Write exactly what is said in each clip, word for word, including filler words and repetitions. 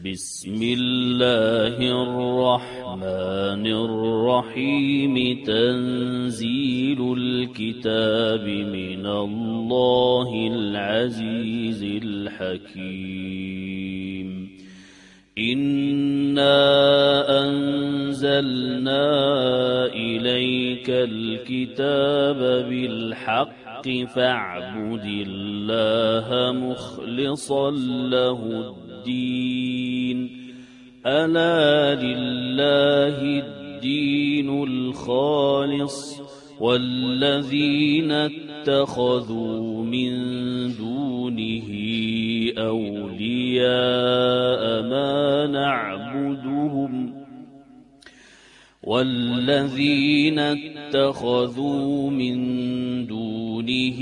بسم الله الرحمن الرحيم تنزيل الكتاب من الله العزيز الحكيم إنا أنزلنا إليك الكتاب بالحق فاعبد الله مخلصا له الدين ألا لله الدين الخالص والذين اتخذوا من دونه أولياء ما نعبدهم والذين اتخذوا من دونه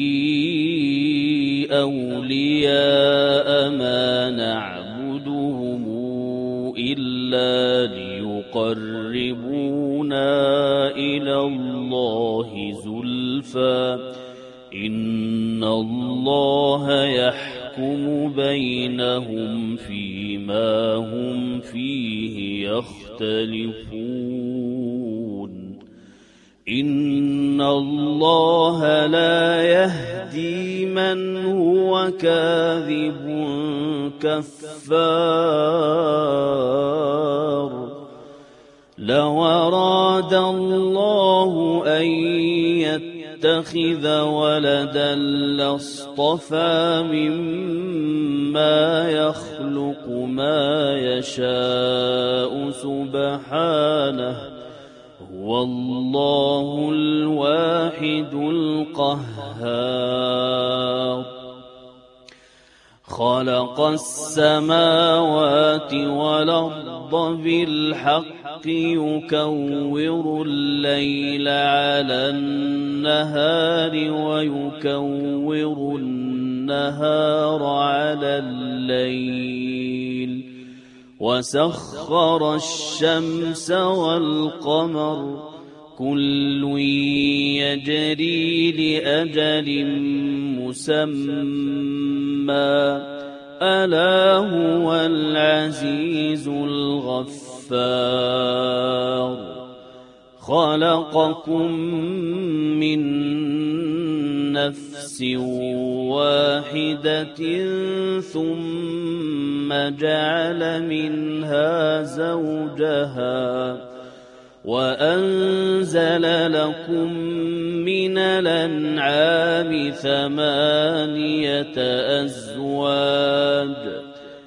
أولياء ما نعبدهم إلا ليقربونا إلى الله زلفى إن الله يحكم بينهم فيما هم فيه يختلفون إن الله لا يهدي من هو كاذب كفار لو أراد الله أن يتخذ ولدا لاصطفى مما يخلق ما يشاء سبحانه هو الله الواحد القهار خلق السماوات والأرض بالحق يكور الليل على النهار ويكور النهار على الليل وسخر الشمس والقمر كل يجري لأجل مسمى ألا هو العزيز الغفار خلقكم من نفس واحدة ثم جعل منها زوجها وأنزل لكم من الأنعام ثمانية أزواج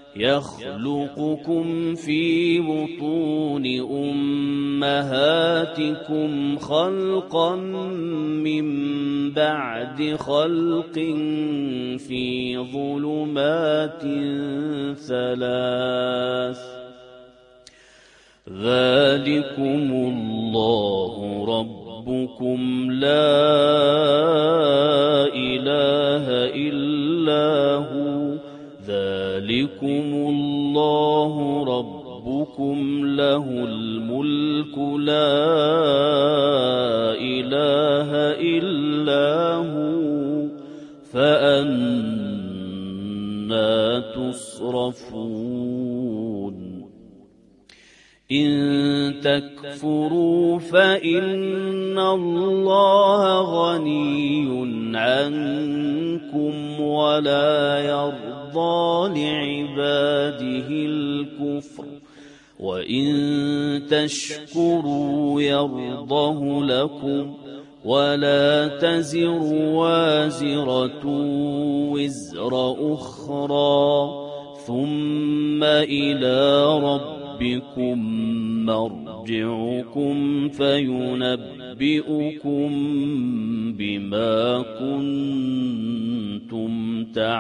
يخلقكم في بطون أمهاتكم خلقا من بعد خلق في ظلمات ثلاث ذلكم الله ربكم لا إله إلا هو ذلكم الله ربكم له الملك لا إله إلا هو فأنى تصرفون إن تكفروا فإن الله غني عنكم ولا يرضى لعباده الكفر وإن تشكروا يرضه لكم ولا تزر وازرة وزر أخرى ثم إلى ربكم ربكم مرجعكم فينبئكم بما كنتم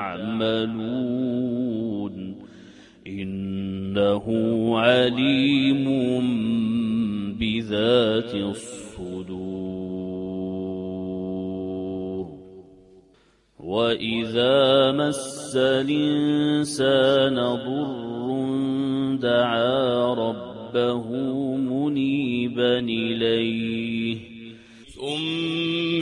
تعملون إنه عليم بذات الصدور وإذا مس الإنسان ضر دعا ربه منيبا إليه ثم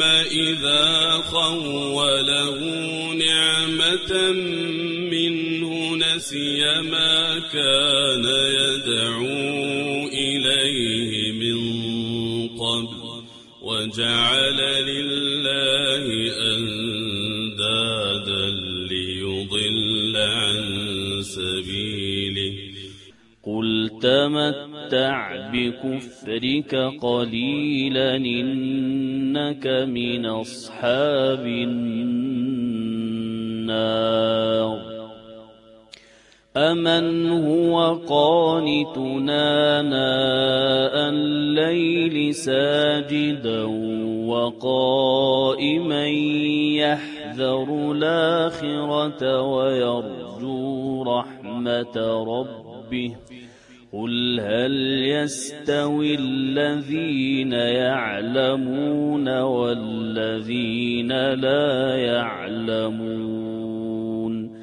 إذا خوله نعمة منه نسي ما كان يدعو إليه من قبل وجعل لله أندادا ليضل عن سبيله قل تمتع بكفرك قليلا إنك من أصحاب النار أمن هو قانتنا آناء الليل ساجدا وقائما يحذر الآخرة ويرجو رحمة ربه قل هل يستوي الذين يعلمون والذين لا يعلمون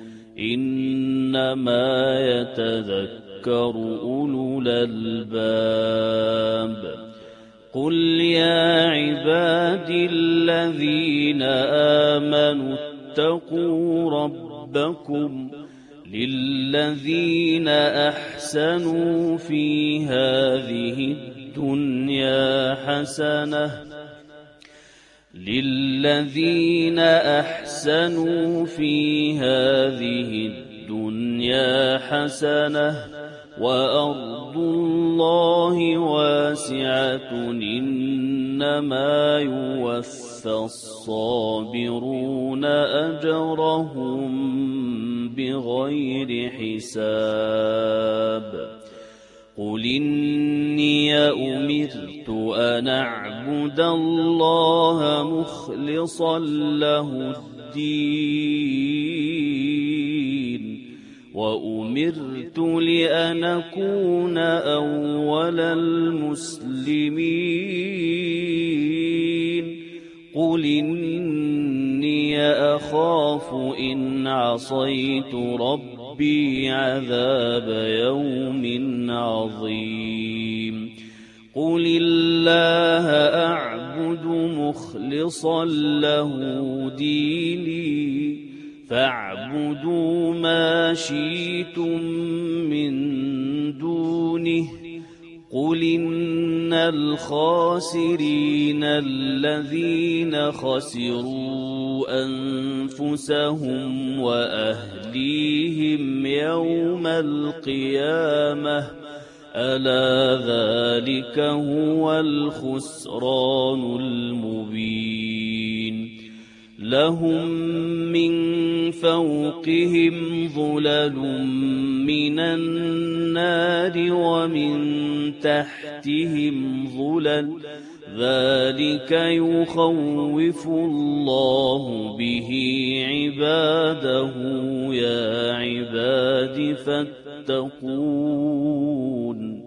إنما يتذكر أولو الألباب قل يا عبادي الذين آمنوا اتقوا ربكم للذين أحسنوا في هذه الدنيا حسنة للذين أحسنوا في هذه الدنيا حسنة وأرض الله واسعة إنما يوفى الصابرون أجرهم بغير حساب قل إني أمرت أن أعبد الله مخلصا له الدين وأمرت لأن أكون أول المسلمين قل إني أخاف إن عصيت ربي عذاب يوم عظيم قل الله أعبد مخلصا له ديني فاعبدوا ما شئتم من دونه قل إن الخاسرين الذين خسروا أنفسهم وأهليهم يوم القيامة ألا ذلك هو الخسران المبين لهم من فوقهم ظلل من النار ومن تحتهم ظلل ذلك يخوف الله به عباده يا عباد فاتقون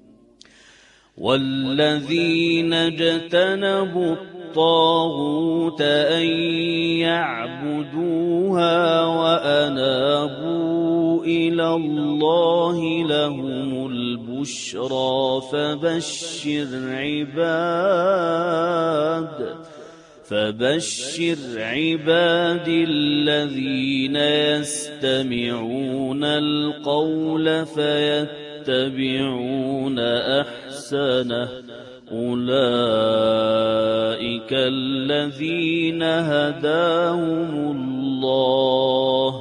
والذين اجتنبوا الطاغوت أن يعبدوها وأنابوا إلى الله لهم البشرى فبشر عباد فبشر عبادي الذين يستمعون القول فيتبعون أحسنه أولئك الذين هداهم الله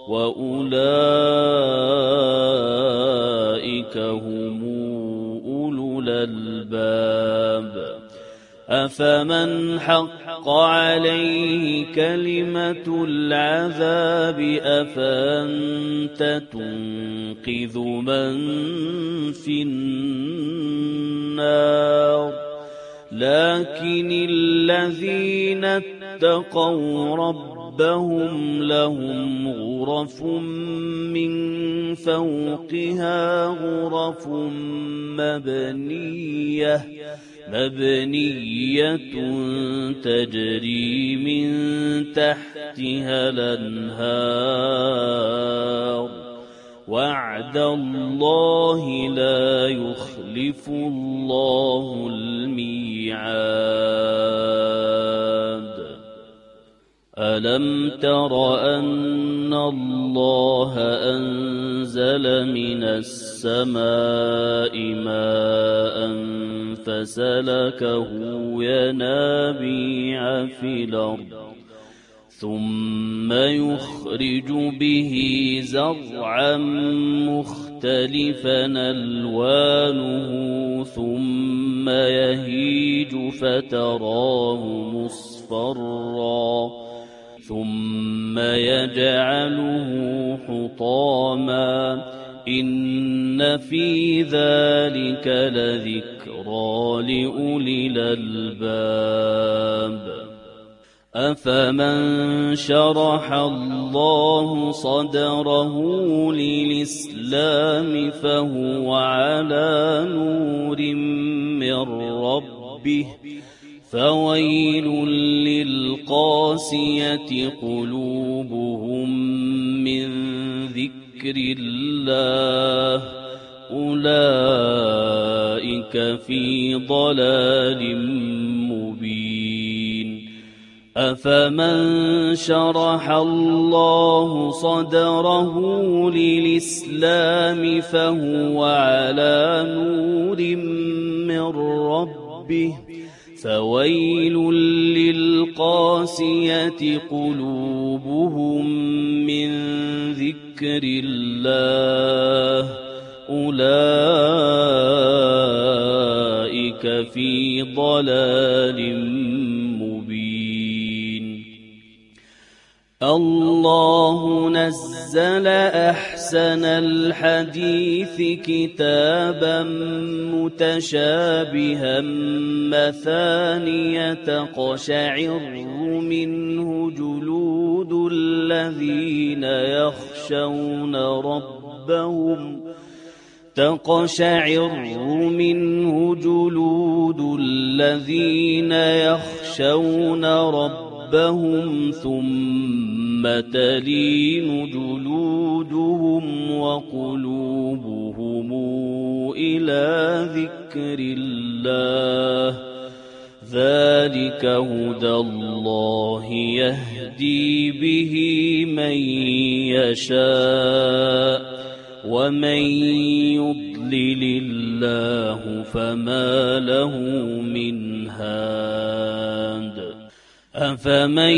وأولئك هم أولو الألباب أفمن حق عليه كلمة العذاب أفأنت تنقذ من في النار لكن الذين اتقوا ربهم لهم غرف من فوقها غرف مبنية مبنية تجري من تحتها الأنهار وعد الله لا يخلف الله الميعاد ألم تر أن الله أنزل من السماء ماء فسلكه ينابيع في الأرض ثم يخرج به زرعا مختلفا ألوانه ثم يهيج فتراه مصفرا ثم يجعله حطاما إن في ذلك لذكرى لأولي الألباب أفمن شرح الله صدره للإسلام فهو على نور من ربه فويل للقاسية قلوبهم من ذكر الله أولئك في ضلال مبين أفمن شرح الله صدره للإسلام فهو على نور من ربه فويل للقاسية قلوبهم من ذكر الله أولئك في ضلال مبين الله نزل أحسن الحديث كتابا متشابها مثانية تقشعر منه جلود الذين يخشون ربهم تقشعر منه جلود الذين يخشون ربهم ثم تلين جلودهم وقلوبهم إلى ذكر الله ذلك هدى الله يهدي به من يشاء ومن يضلل الله فما له من هاد أفمن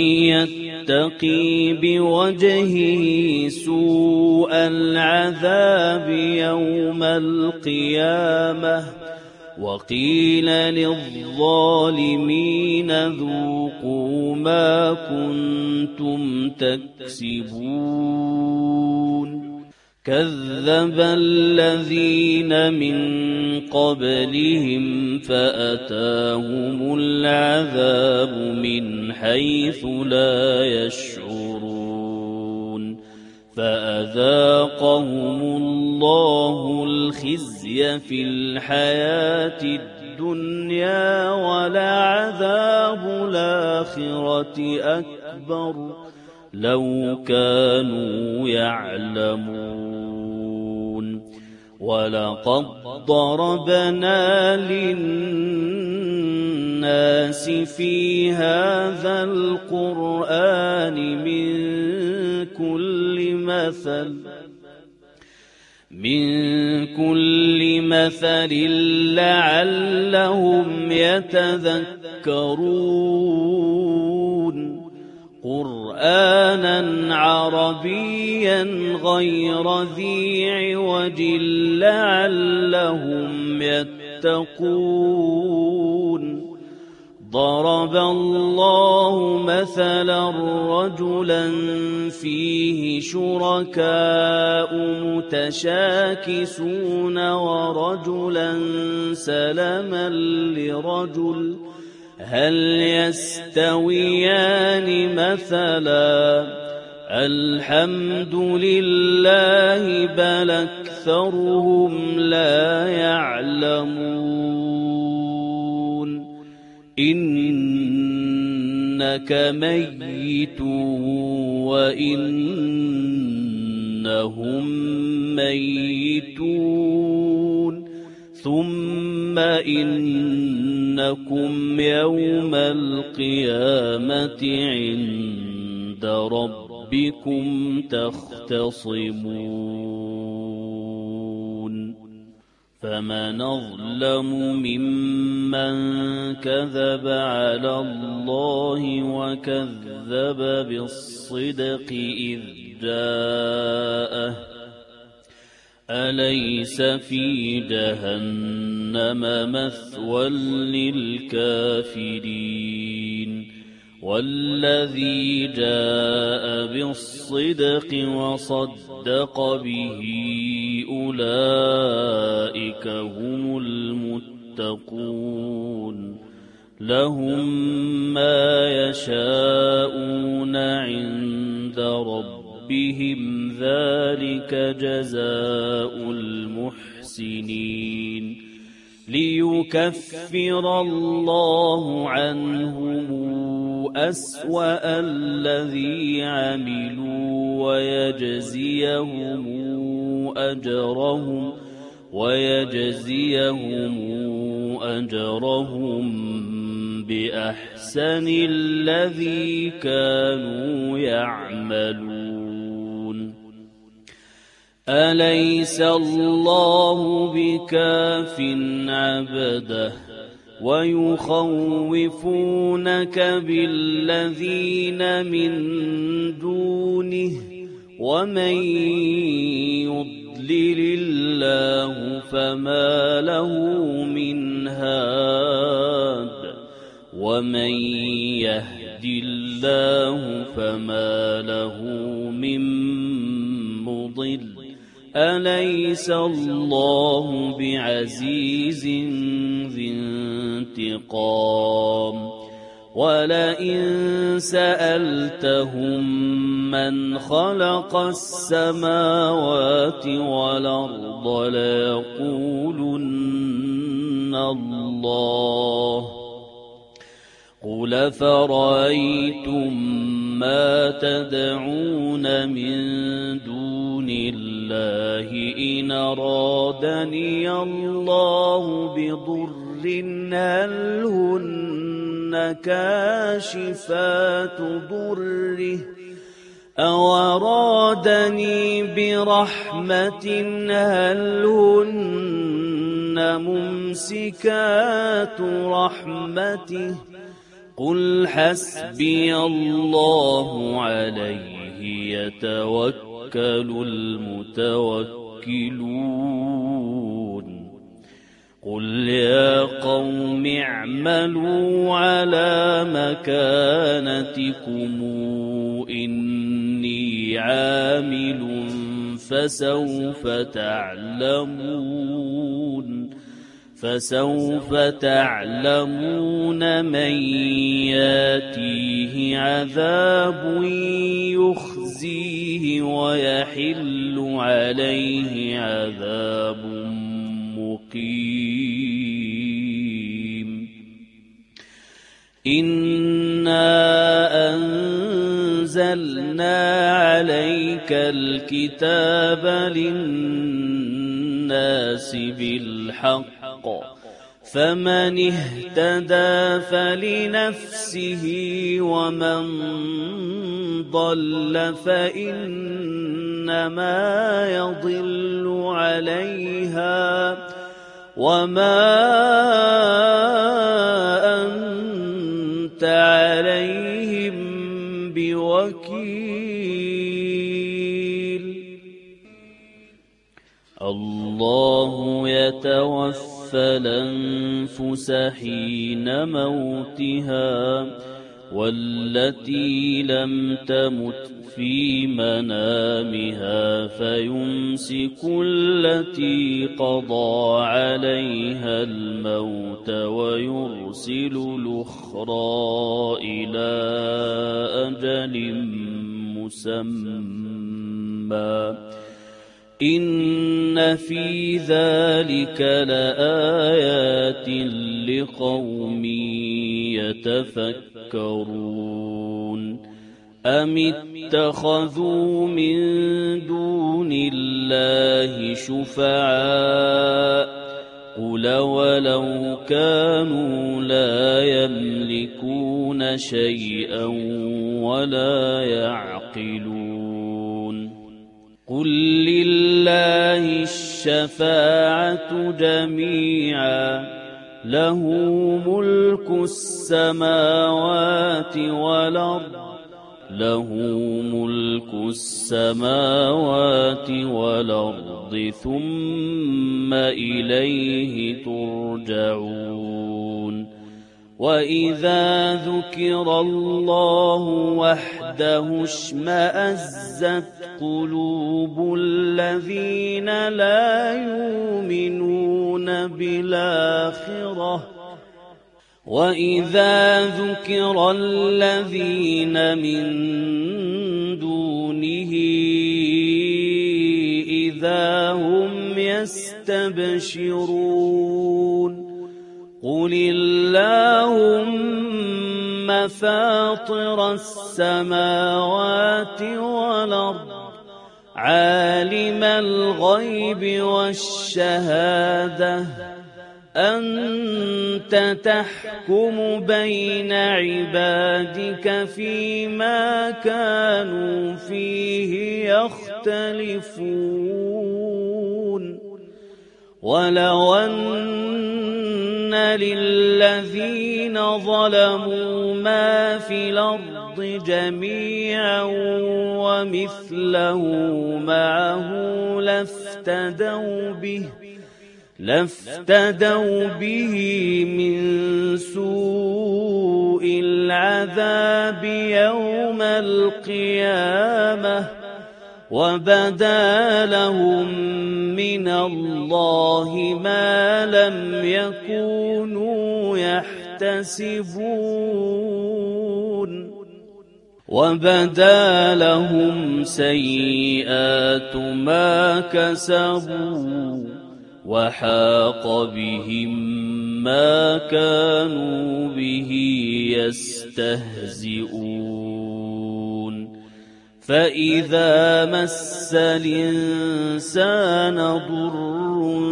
يتقي بوجهه سوء العذاب يوم القيامة وقيل للظالمين ذوقوا ما كنتم تكسبون كذب الذين من قبلهم فأتاهم العذاب من حيث لا يشعرون فأذاقهم الله الخزي في الحياة الدنيا ولعذاب الآخرة أكبر لو كانوا يعلمون ولقد ضربنا للناس في هذا القرآن من كل مثل من كل مثل لعلهم يتذكرون قرآنا عربيا غير ذي عوج لعلهم يتقون ضرب الله مثلا رجلا فيه شركاء متشاكسون ورجلا سلما لرجل هل يستويان مثلا الحمد لله بل أكثرهم لا يعلمون إنك ميت وإنهم ميتون ثم إن إنكم يوم القيامة عند ربكم تختصمون فمن أظلم ممن كذب على الله وكذب بالصدق إذ جاءه أليس في جهنم مثوى للكافرين والذي جاء بالصدق وصدق به أولئك هم المتقون لهم ما يشاءون عند ربهم ذلك جزاء المحسنين ليكفر الله عنهم أسوأ الذي عملوا ويجزيهم أجرهم ويجزيهم أجرهم بأحسن الذي كانوا يعملون أليس الله بكاف عبده ويخوفونك بالذين من دونه ومن يضلل الله فما له من هاد ومن يهد الله فما له من مضل أليس الله بعزيز ذي انتقام ولئن سألتهم من خلق السماوات والأرض ليقولن الله قل فرأيتم ما تدعون من دون الله إن أرادني الله بضر هل هن كاشفات ضره أو أرادني برحمة هل هن ممسكات رحمته قل حسبي الله عليه يتوكل المتوكلون قل يا قوم اعملوا على مكانتكم إني عامل فسوف تعلمون فسوف تعلمون من ياتيه عذاب يخزيه ويحل عليه عذاب مقيم إنا أنزلنا عليك الكتاب للناس بالحق فمن اهتدى فلنفسه ومن ضل فإنما يضل عليها وما أنت عليهم بوكيل الله يتوفى الأنفس حين موتها والتي لم تمت في منامها فيمسك التي قضى عليها الموت ويرسل الأخرى إلى أجل مسمى إن في ذلك لآيات لقوم يتفكرون أم اتخذوا من دون الله شفعاء قل ولو كانوا لا يملكون شيئا ولا يعقلون قل لله الشفاعة جميعا له ملك السماوات والأرض له ملك السماوات والأرض ثم إليه ترجعون وإذا ذكر الله وحده اشمأزت قلوب الذين لا يؤمنون بالآخرة وإذا ذكر الذين من دونه إذا هم يستبشرون قل اللهم فاطر السماوات والأرض عالم الغيب والشهادة أنت تحكم بين عبادك فيما كانوا فيه يختلفون ولو أن للذين ظلموا ما في الأرض جميعا ومثله معه لافتدوا به لافتدوا به من سوء العذاب يوم القيامة وبدا لهم من الله ما لم يكونوا يحتسبون وبدا لهم سيئات ما كسبوا وحاق بهم ما كانوا به يستهزئون فإذا مس الإنسان ضر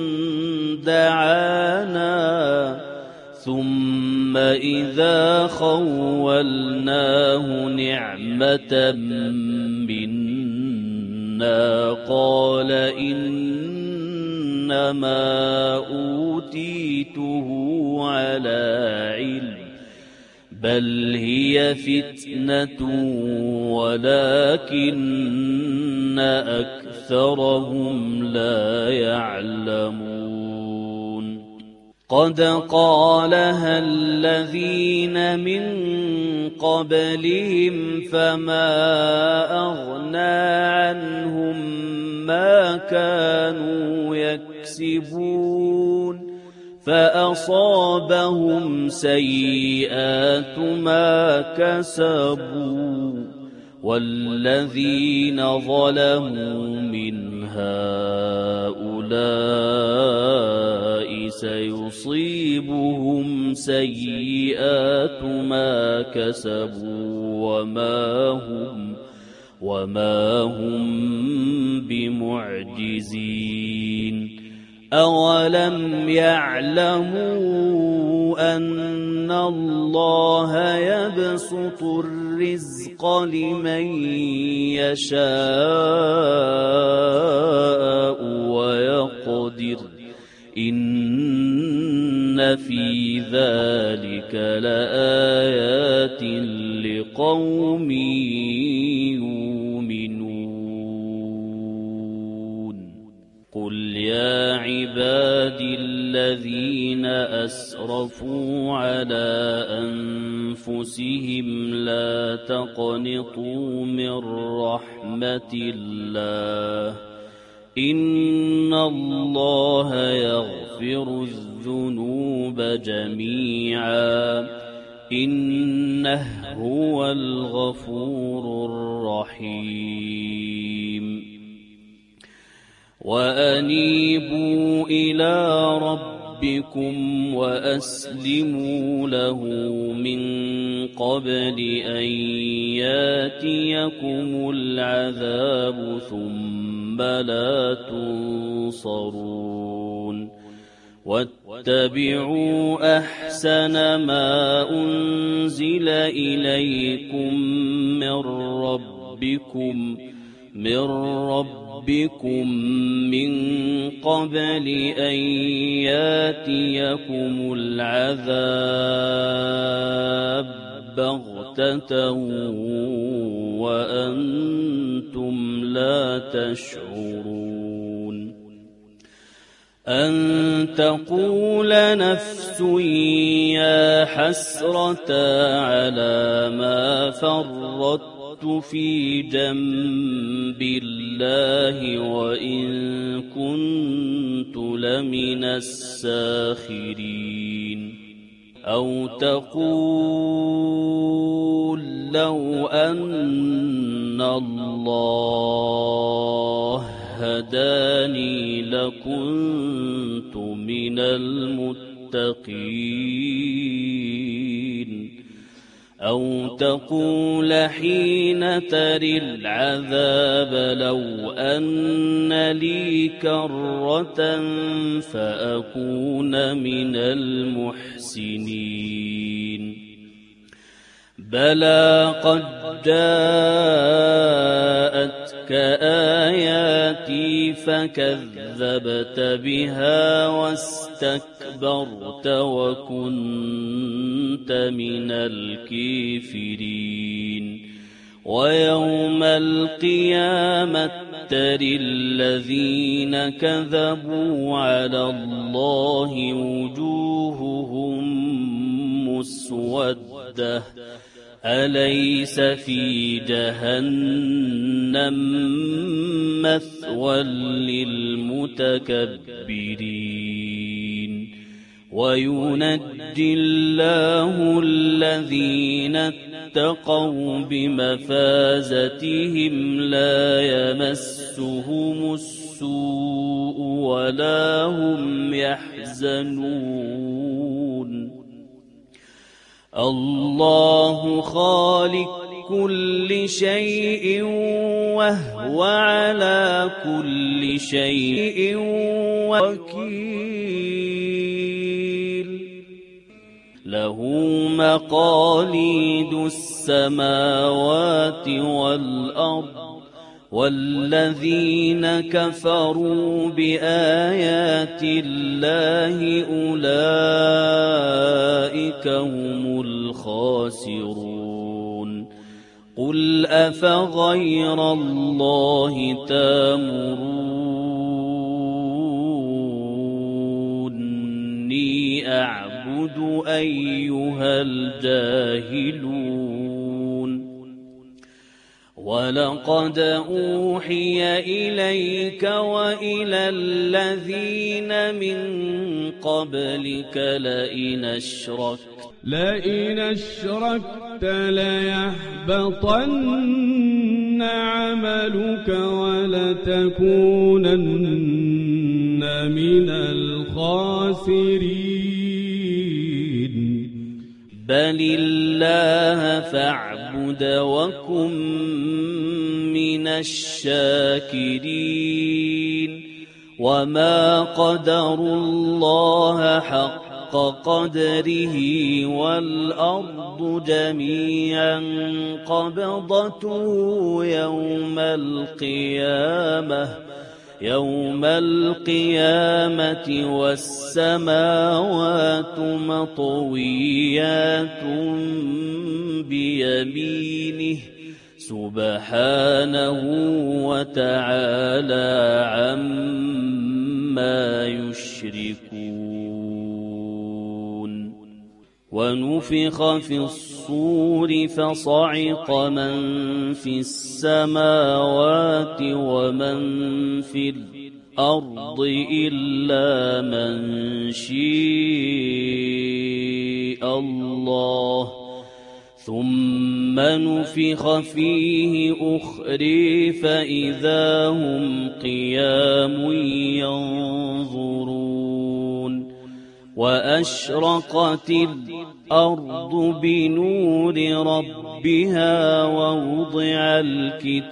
دعانا ثم إذا خولناه نعمة منا قال إنما أوتيته على علم بل هي فتنة ولكن أكثرهم لا يعلمون قد قالها الذين من قبلهم فما أغنى عنهم ما كانوا يكسبون فأصابهم سيئات ما كسبوا والذين ظلموا من هؤلاء سيصيبهم سيئات ما كسبوا وما هم وما هم بمعجزين أولم يعلموا أن الله يبسط الرزق لمن يشاء ويقدر إن في ذلك لآيات لقوم يؤمنون قل يا عبادي الذين أسرفوا على أنفسهم لا تقنطوا من رحمة الله إن الله يغفر الذنوب جميعا إنه هو الغفور الرحيم وأنيبوا إلى ربكم وأسلموا له من قبل أن ياتيكم العذاب ثم لا تنصرون واتبعوا أحسن ما أنزل إليكم من ربكم من ربكم من قبل أن ياتيكم العذاب بغتة وأنتم لا تشعرون أن تقول نفس يا حسرة على ما فرطت في جنب الله وإن كنت لمن الساخرين أو تقول لو أن الله هداني لكنت من المتقين أو تقول حين تري العذاب لو أن لي كرة فأكون من المحسنين بلى قد جاءتك آياتي فكذبت بها واستكبرت وكنت من الكافرين ويوم القيامة ترى الذين كذبوا على الله وجوههم مسودة أليس في جهنم مثوى للمتكبرين وينجي الله الذين اتقوا بمفازتهم لا يمسهم السوء ولا هم يحزنون الله خالق كل شيء وهو على كل شيء وكيل له مقاليد السماوات والأرض والذين كفروا بآيات الله أولئك هم الخاسرون قل أفغير الله تأمروني أعبد أيها الجاهلون ولقد أوحي إليك وإلى الذين من قبلك لئن أشركت لئن أشركت ليحبطن عملك ولتكونن من الخاسرين بل الله فاعبد وكن من الشاكرين وما قدروا الله حق قدره والأرض جميعا قبضته يوم القيامة يوم القيامة والسماوات مطويات بيمينه سبحانه وتعالى عما يشركون ونفخ في الصور فصعق من في السماوات ومن في الأرض إلا من شاء الله ثم نفخ فيه أخرى فإذا هم قيام ينظرون وأشرقت الأرض بنور ربها ووضع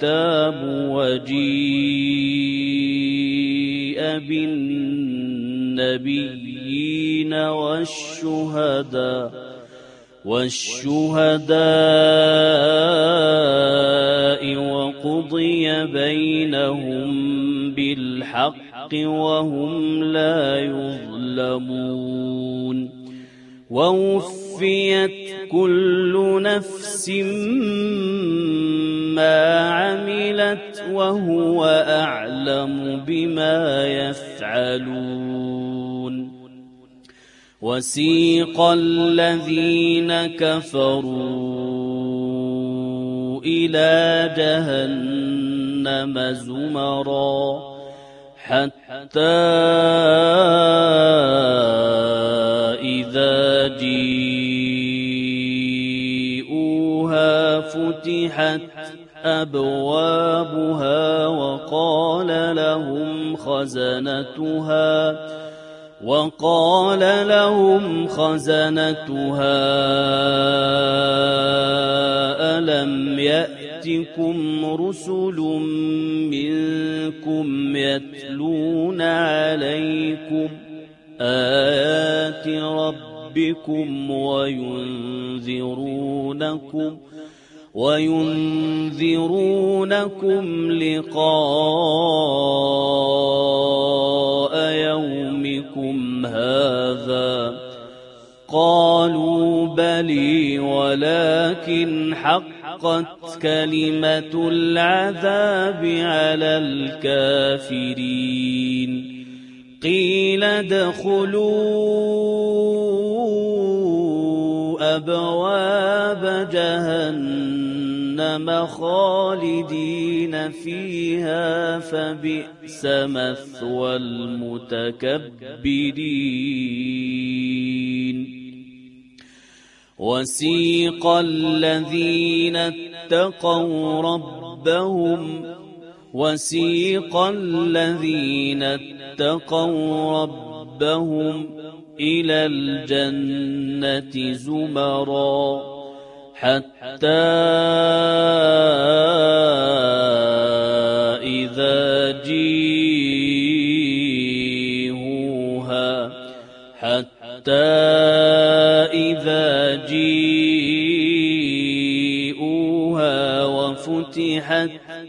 الكتاب وجيء بالنبيين النبيين والشهداء والشهداء وقضي بينهم بالحق وهم لا يظلمون ووفيت كل نفس ما عملت وهو أعلم بما يفعلون وسيق الذين كفروا إلى جهنم زمرا حتى إذا جيءوها فتحت أبوابها وقال لهم خزنتها وقال لهم خزنتها ألم يأتكم رسل منكم يتلون عليكم آيات ربكم وينذرونكم وينذرونكم لقاء يومكم هذا قالوا بلي ولكن حقت كلمة العذاب على الكافرين قيل ادخلوا أبواب جهنم خالدين فيها فبئس مثوى المتكبرين وسيق الذين اتقوا ربهم وسيق الذين اتقوا ربهم إلى الجنة زمرا حتى إذا جيءوها حتى إذا جيءوها وفتحت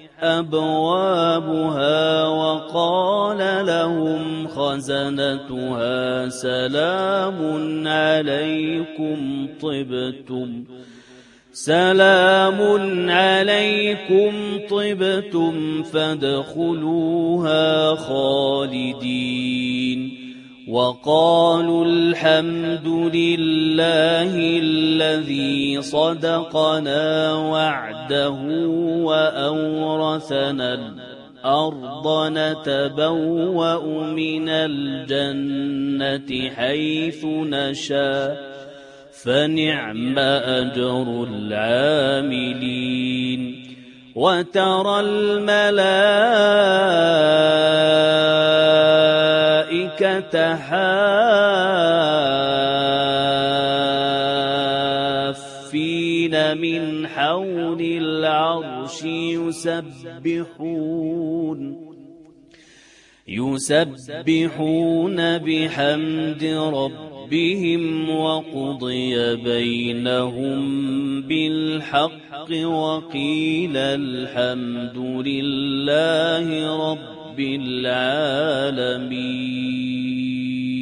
أبوابها وقال لهم خزنتها سلام عليكم طبتم سلام عليكم طبتم فادخلوها خالدين وقالوا الحمد لله الذي صدقنا وعده وأورثنا الأرض نتبوأ من الجنة حيث نشاء فنعم أجر العاملين وترى الملائكة حافين من حول العرش يسبحون يسبحون بحمد ربهم وقضي بينهم بالحق وقيل الحمد لله رب العالمين.